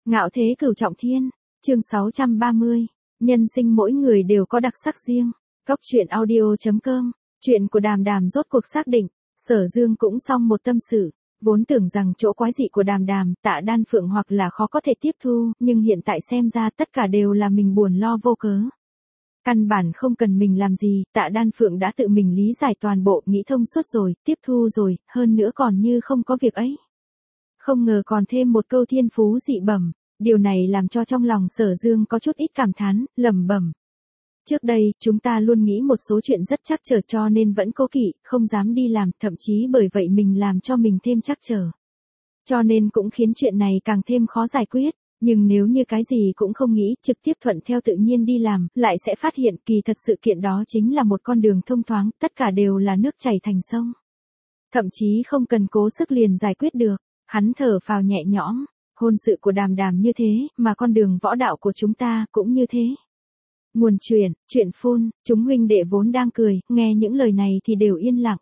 Ngạo thế cửu trọng thiên, chương 630, nhân sinh mỗi người đều có đặc sắc riêng. Cóc truyện audio.com, chuyện của Đàm Đàm rốt cuộc xác định, Sở Dương cũng xong một tâm sự, vốn tưởng rằng chỗ quái dị của Đàm Đàm, Tạ Đan Phượng hoặc là khó có thể tiếp thu, nhưng hiện tại xem ra tất cả đều là mình buồn lo vô cớ. Căn bản không cần mình làm gì, Tạ Đan Phượng đã tự mình lý giải toàn bộ, nghĩ thông suốt rồi, tiếp thu rồi, hơn nữa còn như không có việc ấy. Không ngờ còn thêm một câu thiên phú dị bẩm, điều này làm cho trong lòng Sở Dương có chút ít cảm thán, lẩm bẩm. Trước đây, chúng ta luôn nghĩ một số chuyện rất trắc trở cho nên vẫn cố kỵ, không dám đi làm, thậm chí bởi vậy mình làm cho mình thêm trắc trở. Cho nên cũng khiến chuyện này càng thêm khó giải quyết, nhưng nếu như cái gì cũng không nghĩ, trực tiếp thuận theo tự nhiên đi làm, lại sẽ phát hiện kỳ thật sự kiện đó chính là một con đường thông thoáng, tất cả đều là nước chảy thành sông. Thậm chí không cần cố sức liền giải quyết được. Hắn thở phào nhẹ nhõm, hôn sự của Đàm Đàm như thế, mà con đường võ đạo của chúng ta cũng như thế. Nguồn chuyện phun, chúng huynh đệ vốn đang cười, nghe những lời này thì đều yên lặng.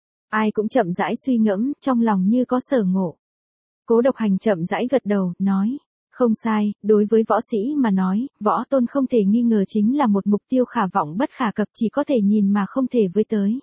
Ai cũng chậm rãi suy ngẫm, trong lòng như có sở ngộ. Cố Độc Hành chậm rãi gật đầu, nói, không sai, đối với võ sĩ mà nói, võ tôn không thể nghi ngờ chính là một mục tiêu khả vọng bất khả cập, chỉ có thể nhìn mà không thể với tới.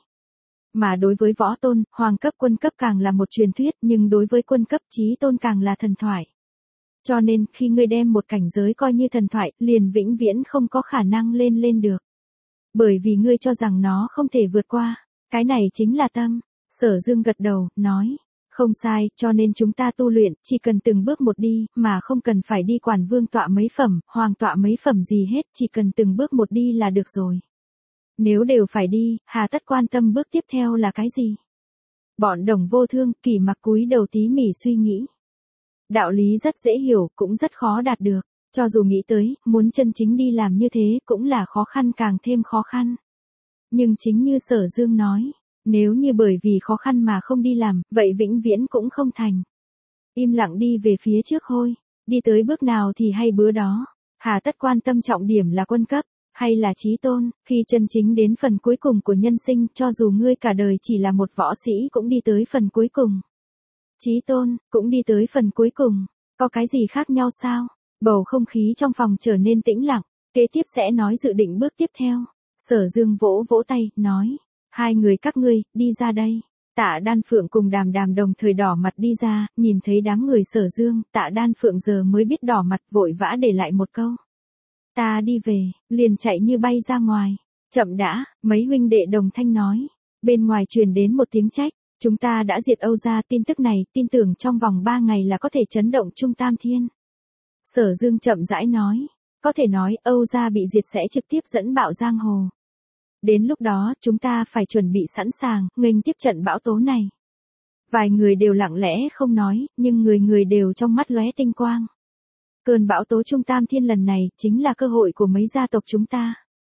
Mà đối với võ tôn, hoàng cấp quân cấp càng là một truyền thuyết, nhưng đối với quân cấp chí tôn càng là thần thoại. Cho nên, khi ngươi đem một cảnh giới coi như thần thoại, liền vĩnh viễn không có khả năng lên được. Bởi vì ngươi cho rằng nó không thể vượt qua, cái này chính là tâm. Sở Dương gật đầu, nói, không sai, cho nên chúng ta tu luyện, chỉ cần từng bước một đi, mà không cần phải đi quản vương tọa mấy phẩm, hoàng tọa mấy phẩm gì hết, chỉ cần từng bước một đi là được rồi. Nếu đều phải đi, hà tất quan tâm bước tiếp theo là cái gì? Bọn Đồng Vô Thương, Kỳ Mặc cúi đầu tí mỉ suy nghĩ. Đạo lý rất dễ hiểu, cũng rất khó đạt được. Cho dù nghĩ tới, muốn chân chính đi làm như thế, cũng là khó khăn càng thêm khó khăn. Nhưng chính như Sở Dương nói, nếu như bởi vì khó khăn mà không đi làm, vậy vĩnh viễn cũng không thành. Im lặng đi về phía trước thôi, đi tới bước nào thì hay bữa đó. Hà tất quan tâm trọng điểm là quân cấp hay là chí tôn, khi chân chính đến phần cuối cùng của nhân sinh, cho dù ngươi cả đời chỉ là một võ sĩ cũng đi tới phần cuối cùng. Chí tôn, cũng đi tới phần cuối cùng, có cái gì khác nhau sao? Bầu không khí trong phòng trở nên tĩnh lặng, kế tiếp sẽ nói dự định bước tiếp theo. Sở Dương vỗ vỗ tay, nói, hai người các ngươi, đi ra đây. Tạ Đan Phượng cùng Đàm Đàm đồng thời đỏ mặt đi ra, nhìn thấy đám người Sở Dương, Tạ Đan Phượng giờ mới biết đỏ mặt, vội vã để lại một câu. Ta đi về, liền chạy như bay ra ngoài. Chậm đã, mấy huynh đệ đồng thanh nói. Bên ngoài truyền đến một tiếng trách, chúng ta đã diệt Âu gia, tin tức này, tin tưởng trong vòng 3 ngày là có thể chấn động Trung Tam Thiên. Sở Dương chậm rãi nói, có thể nói Âu gia bị diệt sẽ trực tiếp dẫn bạo giang hồ. Đến lúc đó, chúng ta phải chuẩn bị sẵn sàng, nghênh tiếp trận bão tố này. Vài người đều lặng lẽ không nói, nhưng người người đều trong mắt lóe tinh quang. Cơn bão tố Trung Tam Thiên lần này, chính là cơ hội của mấy gia tộc chúng ta.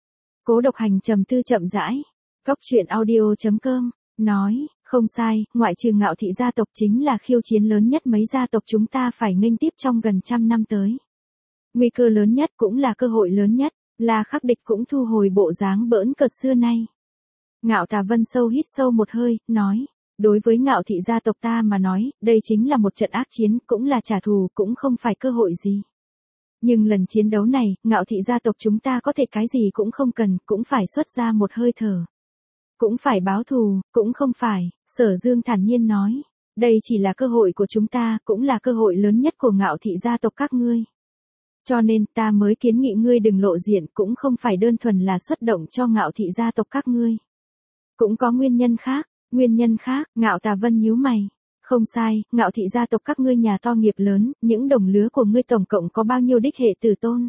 Cố Độc Hành trầm tư chậm rãi. Cóc truyện audio.com, nói, không sai, ngoại trừ Ngạo thị gia tộc chính là khiêu chiến lớn nhất mấy gia tộc chúng ta phải nghênh tiếp trong gần 100 năm tới. Nguy cơ lớn nhất cũng là cơ hội lớn nhất, là Khắc Địch cũng thu hồi bộ dáng bỡn cợt xưa nay. Ngạo Tà Vân sâu hít sâu một hơi, nói, đối với Ngạo thị gia tộc ta mà nói, đây chính là một trận ác chiến, cũng là trả thù, cũng không phải cơ hội gì. Nhưng lần chiến đấu này, Ngạo thị gia tộc chúng ta có thể cái gì cũng không cần, cũng phải xuất ra một hơi thở. Cũng phải báo thù, cũng không phải, Sở Dương thản nhiên nói, đây chỉ là cơ hội của chúng ta, cũng là cơ hội lớn nhất của Ngạo thị gia tộc các ngươi. Cho nên ta mới kiến nghị ngươi đừng lộ diện, cũng không phải đơn thuần là xuất động cho Ngạo thị gia tộc các ngươi. Cũng có nguyên nhân khác. Nguyên nhân khác, Ngạo Tà Vân nhíu mày. Không sai, Ngạo thị gia tộc các ngươi nhà to nghiệp lớn, những đồng lứa của ngươi tổng cộng có bao nhiêu đích hệ tử tôn?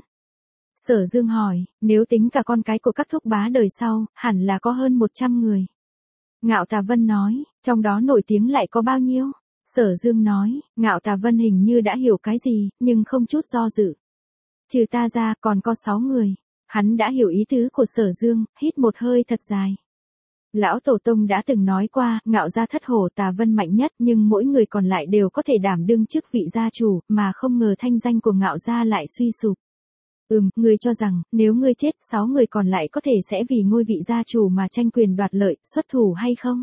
Sở Dương hỏi, nếu tính cả con cái của các thúc bá đời sau, hẳn là có hơn 100 người. Ngạo Tà Vân nói, trong đó nổi tiếng lại có bao nhiêu? Sở Dương nói, Ngạo Tà Vân hình như đã hiểu cái gì, nhưng không chút do dự. Trừ ta ra, còn có 6 người. Hắn đã hiểu ý tứ của Sở Dương, hít một hơi thật dài. Lão Tổ Tông đã từng nói qua, Ngạo gia thất hổ Tà Vân mạnh nhất, nhưng mỗi người còn lại đều có thể đảm đương chức vị gia chủ, mà không ngờ thanh danh của Ngạo gia lại suy sụp. Ngươi cho rằng, nếu ngươi chết, 6 người còn lại có thể sẽ vì ngôi vị gia chủ mà tranh quyền đoạt lợi, xuất thủ hay không?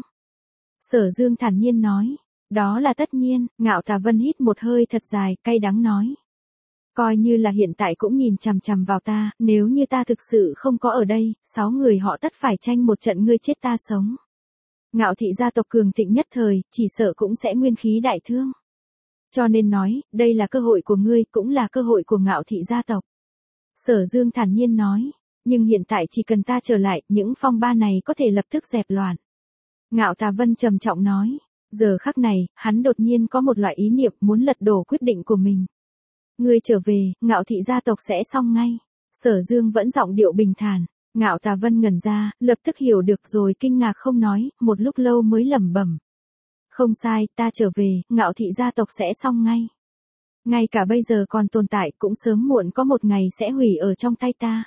Sở Dương thản nhiên nói, đó là tất nhiên. Ngạo Tà Vân hít một hơi thật dài, cay đắng nói. Coi như là hiện tại cũng nhìn chằm chằm vào ta, nếu như ta thực sự không có ở đây, 6 người họ tất phải tranh một trận ngươi chết ta sống. Ngạo thị gia tộc cường thịnh nhất thời, chỉ sợ cũng sẽ nguyên khí đại thương. Cho nên nói, đây là cơ hội của ngươi, cũng là cơ hội của ngạo thị gia tộc. Sở Dương thản nhiên nói, nhưng hiện tại chỉ cần ta trở lại, những phong ba này có thể lập tức dẹp loạn. Ngạo Tà Vân trầm trọng nói, giờ khắc này, hắn đột nhiên có một loại ý niệm muốn lật đổ quyết định của mình. Ngươi trở về, ngạo thị gia tộc sẽ xong ngay. Sở Dương vẫn giọng điệu bình thản. Ngạo Tà Vân ngẩn ra, lập tức hiểu được rồi kinh ngạc không nói, một lúc lâu mới lẩm bẩm. Không sai, ta trở về, ngạo thị gia tộc sẽ xong ngay. Ngay cả bây giờ còn tồn tại cũng sớm muộn có một ngày sẽ hủy ở trong tay ta.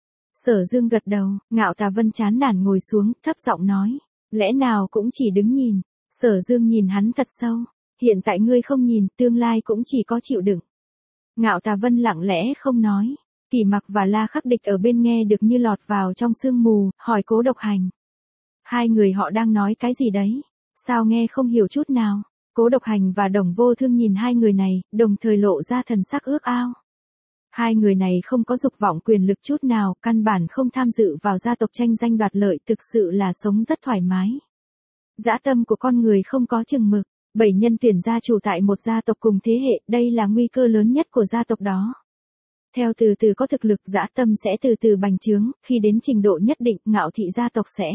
Sở Dương gật đầu, Ngạo Tà Vân chán nản ngồi xuống, thấp giọng nói. Lẽ nào cũng chỉ đứng nhìn. Sở Dương nhìn hắn thật sâu. Hiện tại ngươi không nhìn, tương lai cũng chỉ có chịu đựng. Ngạo Tà Vân lặng lẽ không nói. Kỷ Mặc và La Khắc Địch ở bên nghe được như lọt vào trong sương mù, hỏi Cố Độc Hành. Hai người họ đang nói cái gì đấy? Sao nghe không hiểu chút nào? Cố Độc Hành và Đồng Vô Thương nhìn hai người này, đồng thời lộ ra thần sắc ước ao. Hai người này không có dục vọng quyền lực chút nào, căn bản không tham dự vào gia tộc tranh danh đoạt lợi, thực sự là sống rất thoải mái. Dã tâm của con người không có chừng mực, 7 nhân tuyển gia chủ tại một gia tộc cùng thế hệ, đây là nguy cơ lớn nhất của gia tộc đó. Theo từ từ có thực lực, dã tâm sẽ từ từ bành trướng, khi đến trình độ nhất định, ngạo thị gia tộc sẽ.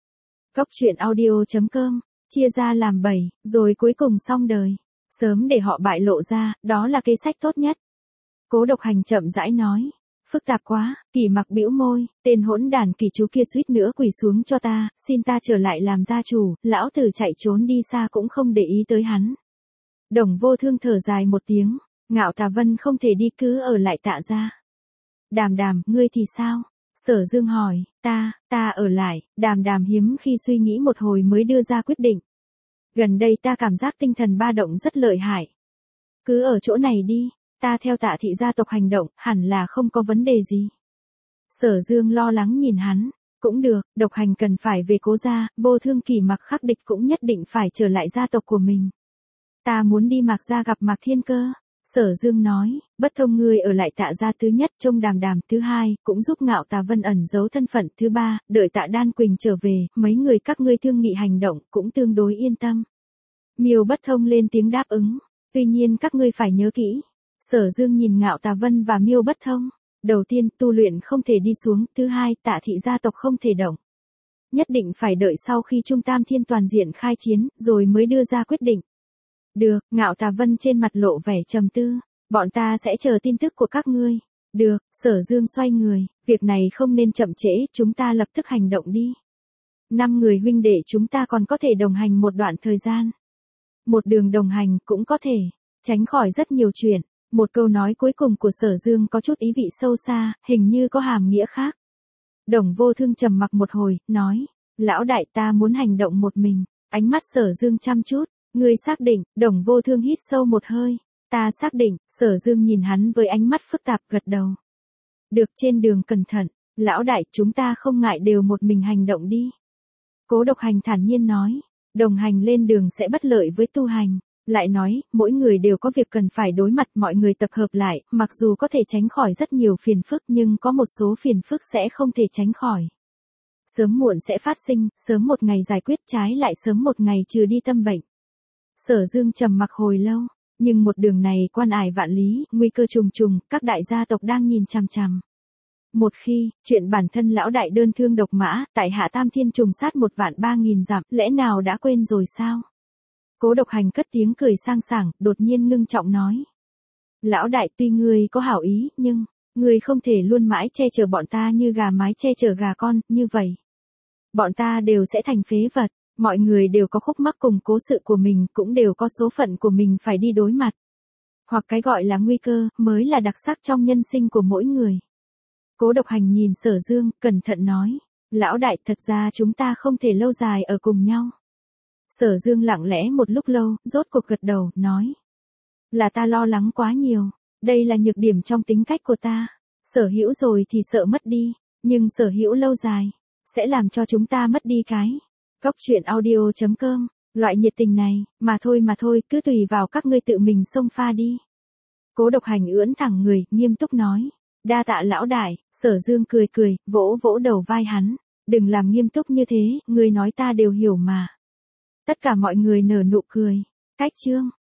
Cốc truyện audio.com, chia ra làm 7, rồi cuối cùng xong đời. Sớm để họ bại lộ ra, đó là kế sách tốt nhất. Cố Độc Hành chậm rãi nói. Phức tạp quá, Kỷ Mặc bĩu môi, tên hỗn đàn Kỷ chú kia suýt nữa quỳ xuống cho ta, xin ta trở lại làm gia chủ, lão tử chạy trốn đi xa cũng không để ý tới hắn. Đồng Vô Thương thở dài một tiếng, Ngạo Tà Vân không thể đi cứ ở lại Tạ gia. Đàm Đàm, ngươi thì sao? Sở Dương hỏi, ta ở lại, Đàm Đàm hiếm khi suy nghĩ một hồi mới đưa ra quyết định. Gần đây ta cảm giác tinh thần ba động rất lợi hại. Cứ ở chỗ này đi. Ta theo Tạ thị gia tộc hành động, hẳn là không có vấn đề gì. Sở Dương lo lắng nhìn hắn. Cũng được, Độc Hành cần phải về Cố gia, Vô Thương Kỷ Mặc Khắc Địch cũng nhất định phải trở lại gia tộc của mình. Ta muốn đi Mạc gia gặp Mạc Thiên Cơ. Sở Dương nói, Bất Thông ngươi ở lại Tạ gia thứ nhất, trông Đàm Đàm thứ hai, cũng giúp Ngạo Tà Vân ẩn giấu thân phận thứ ba, đợi Tạ Đan Quỳnh trở về, mấy người các ngươi thương nghị hành động, cũng tương đối yên tâm. Miêu Bất Thông lên tiếng đáp ứng, tuy nhiên các ngươi phải nhớ kỹ. Sở Dương nhìn Ngạo Tà Vân và Miêu Bất Thông. Đầu tiên, tu luyện không thể đi xuống, thứ hai, Tạ thị gia tộc không thể động. Nhất định phải đợi sau khi Trung Tam Thiên toàn diện khai chiến, rồi mới đưa ra quyết định. Được, Ngạo Tà Vân trên mặt lộ vẻ trầm tư. Bọn ta sẽ chờ tin tức của các ngươi. Được, Sở Dương xoay người, việc này không nên chậm trễ, chúng ta lập tức hành động đi. 5 người huynh đệ chúng ta còn có thể đồng hành một đoạn thời gian. Một đường đồng hành cũng có thể tránh khỏi rất nhiều chuyện. Một câu nói cuối cùng của Sở Dương có chút ý vị sâu xa, hình như có hàm nghĩa khác. Đồng Vô Thương trầm mặc một hồi, nói, lão đại ta muốn hành động một mình. Ánh mắt Sở Dương chăm chút, ngươi xác định? Đồng Vô Thương hít sâu một hơi, ta xác định. Sở Dương nhìn hắn với ánh mắt phức tạp gật đầu. Được, trên đường cẩn thận, lão đại chúng ta không ngại đều một mình hành động đi. Cố Độc Hành thản nhiên nói, đồng hành lên đường sẽ bất lợi với tu hành. Lại nói, mỗi người đều có việc cần phải đối mặt, mọi người tập hợp lại, mặc dù có thể tránh khỏi rất nhiều phiền phức nhưng có một số phiền phức sẽ không thể tránh khỏi. Sớm muộn sẽ phát sinh, sớm một ngày giải quyết, trái lại sớm một ngày trừ đi tâm bệnh. Sở Dương trầm mặc hồi lâu, nhưng một đường này quan ải vạn lý, nguy cơ trùng trùng, các đại gia tộc đang nhìn chằm chằm. Một khi, chuyện bản thân lão đại đơn thương độc mã, tại Hạ Tam Thiên trùng sát 1.300.000 dặm, lẽ nào đã quên rồi sao? Cố Độc Hành cất tiếng cười sang sảng, đột nhiên ngưng trọng nói. Lão đại tuy ngươi có hảo ý, nhưng, ngươi không thể luôn mãi che chở bọn ta như gà mái che chở gà con, như vậy. Bọn ta đều sẽ thành phế vật, mọi người đều có khúc mắc cùng cố sự của mình, cũng đều có số phận của mình phải đi đối mặt. Hoặc cái gọi là nguy cơ, mới là đặc sắc trong nhân sinh của mỗi người. Cố Độc Hành nhìn Sở Dương, cẩn thận nói. Lão đại, thật ra chúng ta không thể lâu dài ở cùng nhau. Sở Dương lặng lẽ một lúc lâu, rốt cuộc gật đầu, nói. Là ta lo lắng quá nhiều, đây là nhược điểm trong tính cách của ta. Sở hữu rồi thì sợ mất đi, nhưng sở hữu lâu dài, sẽ làm cho chúng ta mất đi cái. Cốc truyện audio.com, loại nhiệt tình này, mà thôi, cứ tùy vào các ngươi tự mình xông pha đi. Cố Độc Hành ưỡn thẳng người, nghiêm túc nói. Đa tạ lão đại, Sở Dương cười cười, vỗ vỗ đầu vai hắn. Đừng làm nghiêm túc như thế, ngươi nói ta đều hiểu mà. Tất cả mọi người nở nụ cười. Cách chương.